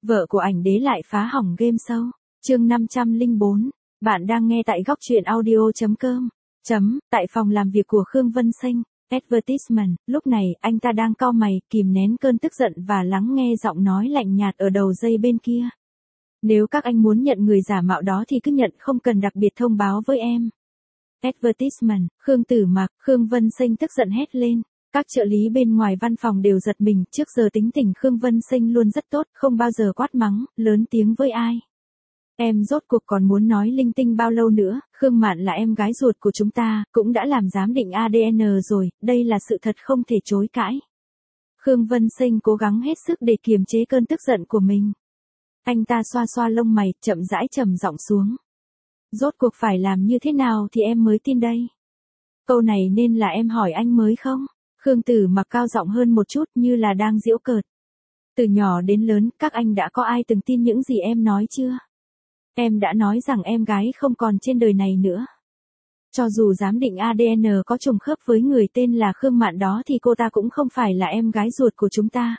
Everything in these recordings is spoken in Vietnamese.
Vợ của ảnh đế lại phá hỏng game show. Chương 504. Bạn đang nghe tại góc truyện audio.com. Tại phòng làm việc của Khương Vân Sinh, advertisement, lúc này anh ta đang cau mày, kìm nén cơn tức giận và lắng nghe giọng nói lạnh nhạt ở đầu dây bên kia. Nếu các anh muốn nhận người giả mạo đó thì cứ nhận, không cần đặc biệt thông báo với em. Advertisement, Khương Tử Mặc, Khương Vân Sinh tức giận hét lên. Các trợ lý bên ngoài văn phòng đều giật mình, trước giờ tính tình Khương Vân Sinh luôn rất tốt, không bao giờ quát mắng, lớn tiếng với ai. Em rốt cuộc còn muốn nói linh tinh bao lâu nữa, Khương Mạn là em gái ruột của chúng ta, cũng đã làm giám định ADN rồi, đây là sự thật không thể chối cãi. Khương Vân Sinh cố gắng hết sức để kiềm chế cơn tức giận của mình. Anh ta xoa xoa lông mày, chậm rãi trầm giọng xuống. Rốt cuộc phải làm như thế nào thì em mới tin đây? Câu này nên là em hỏi anh mới không? Khương Tử Mặc cao giọng hơn một chút, như là đang giễu cợt. Từ nhỏ đến lớn, các anh đã có ai từng tin những gì em nói chưa? Em đã nói rằng em gái không còn trên đời này nữa. Cho dù giám định ADN có trùng khớp với người tên là Khương Mạn đó thì cô ta cũng không phải là em gái ruột của chúng ta.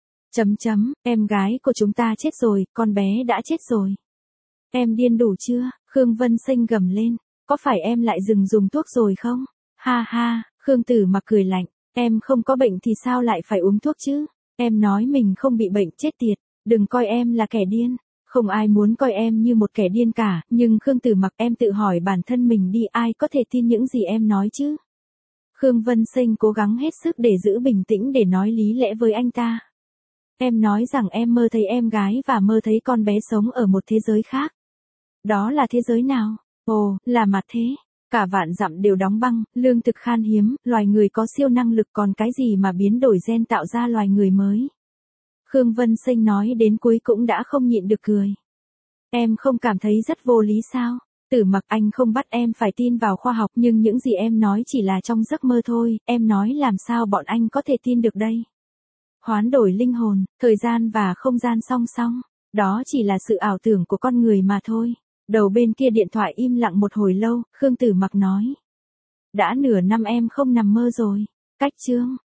Em gái của chúng ta chết rồi, con bé đã chết rồi. Em điên đủ chưa? Khương Vân Sinh gầm lên. Có phải em lại dừng dùng thuốc rồi không? Ha ha, Khương Tử Mặc cười lạnh. Em không có bệnh thì sao lại phải uống thuốc chứ? Em nói mình không bị bệnh, chết tiệt. Đừng coi em là kẻ điên. Không ai muốn coi em như một kẻ điên cả, nhưng Khương Tử Mặc, em tự hỏi bản thân mình đi, ai có thể tin những gì em nói chứ? Khương Vân Sinh cố gắng hết sức để giữ bình tĩnh để nói lý lẽ với anh ta. Em nói rằng em mơ thấy em gái và mơ thấy con bé sống ở một thế giới khác. Đó là thế giới nào? Ồ, là mặt thế. Cả vạn dặm đều đóng băng, lương thực khan hiếm, loài người có siêu năng lực, còn cái gì mà biến đổi gen tạo ra loài người mới. Khương Vân Sinh nói đến cuối cũng đã không nhịn được cười. Em không cảm thấy rất vô lý sao? Tử Mặc, anh không bắt em phải tin vào khoa học, nhưng những gì em nói chỉ là trong giấc mơ thôi, em nói làm sao bọn anh có thể tin được đây? Hoán đổi linh hồn, thời gian và không gian song song, đó chỉ là sự ảo tưởng của con người mà thôi. Đầu bên kia điện thoại im lặng một hồi lâu, Khương Tử Mặc nói. Đã nửa năm em không nằm mơ rồi. Cách chương.